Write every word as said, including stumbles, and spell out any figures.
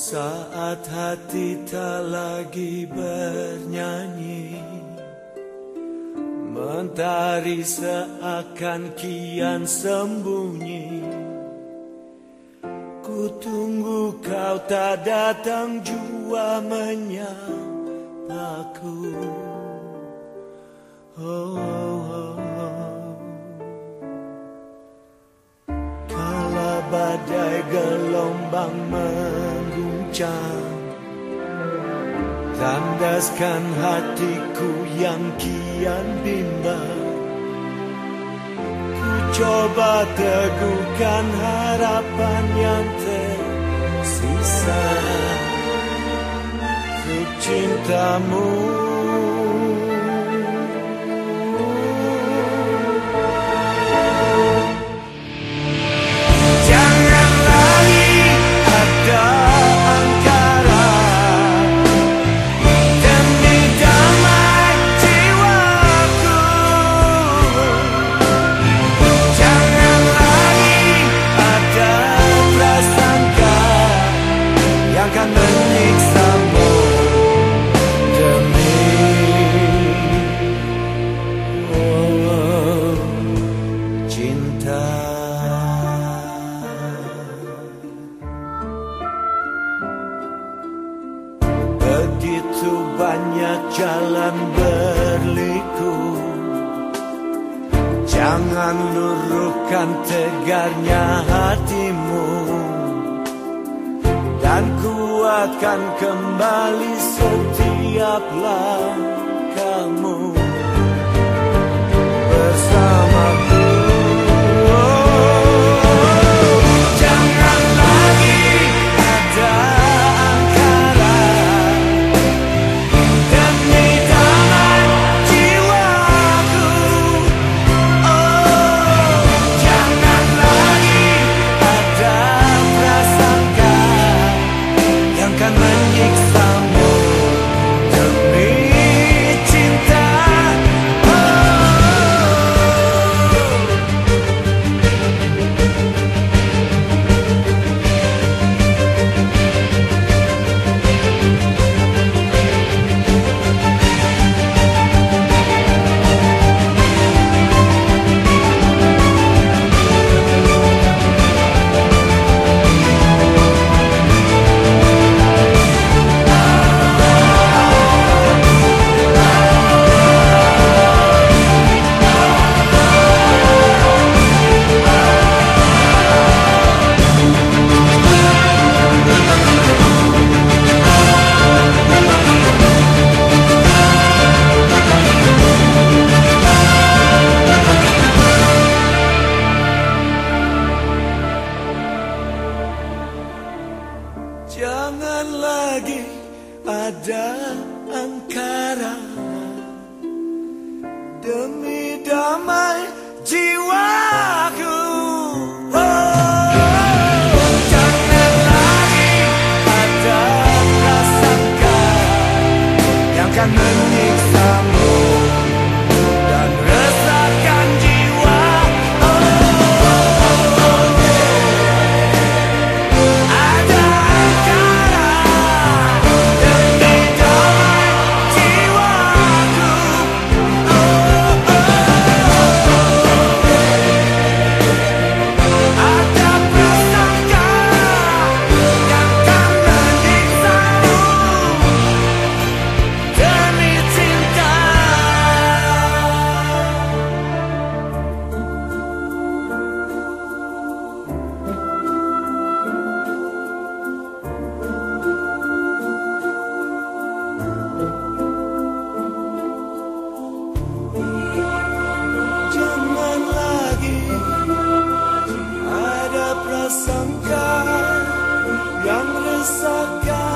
Saat hati tak lagi bernyanyi, mentari seakan kian sembunyi. Ku tunggu kau tak datang jua menyapaku. Oh, oh, oh. Kala badai gelombang mengguncang, tandaskan hatiku yang kian bimbang. Ku coba teguhkan harapan yang tersisa untuk cintamu. Begitu banyak jalan berliku, jangan luruhkan tegarnya hatimu, dan kuatkan kembali setiap langkahmu bersamaku. Jangan lagi ada angkara demi damai jiwaku. Oh, jangan lagi ada prasangka yang kan menyiksamu dan resahkan jiwa. Sangka yang resahkan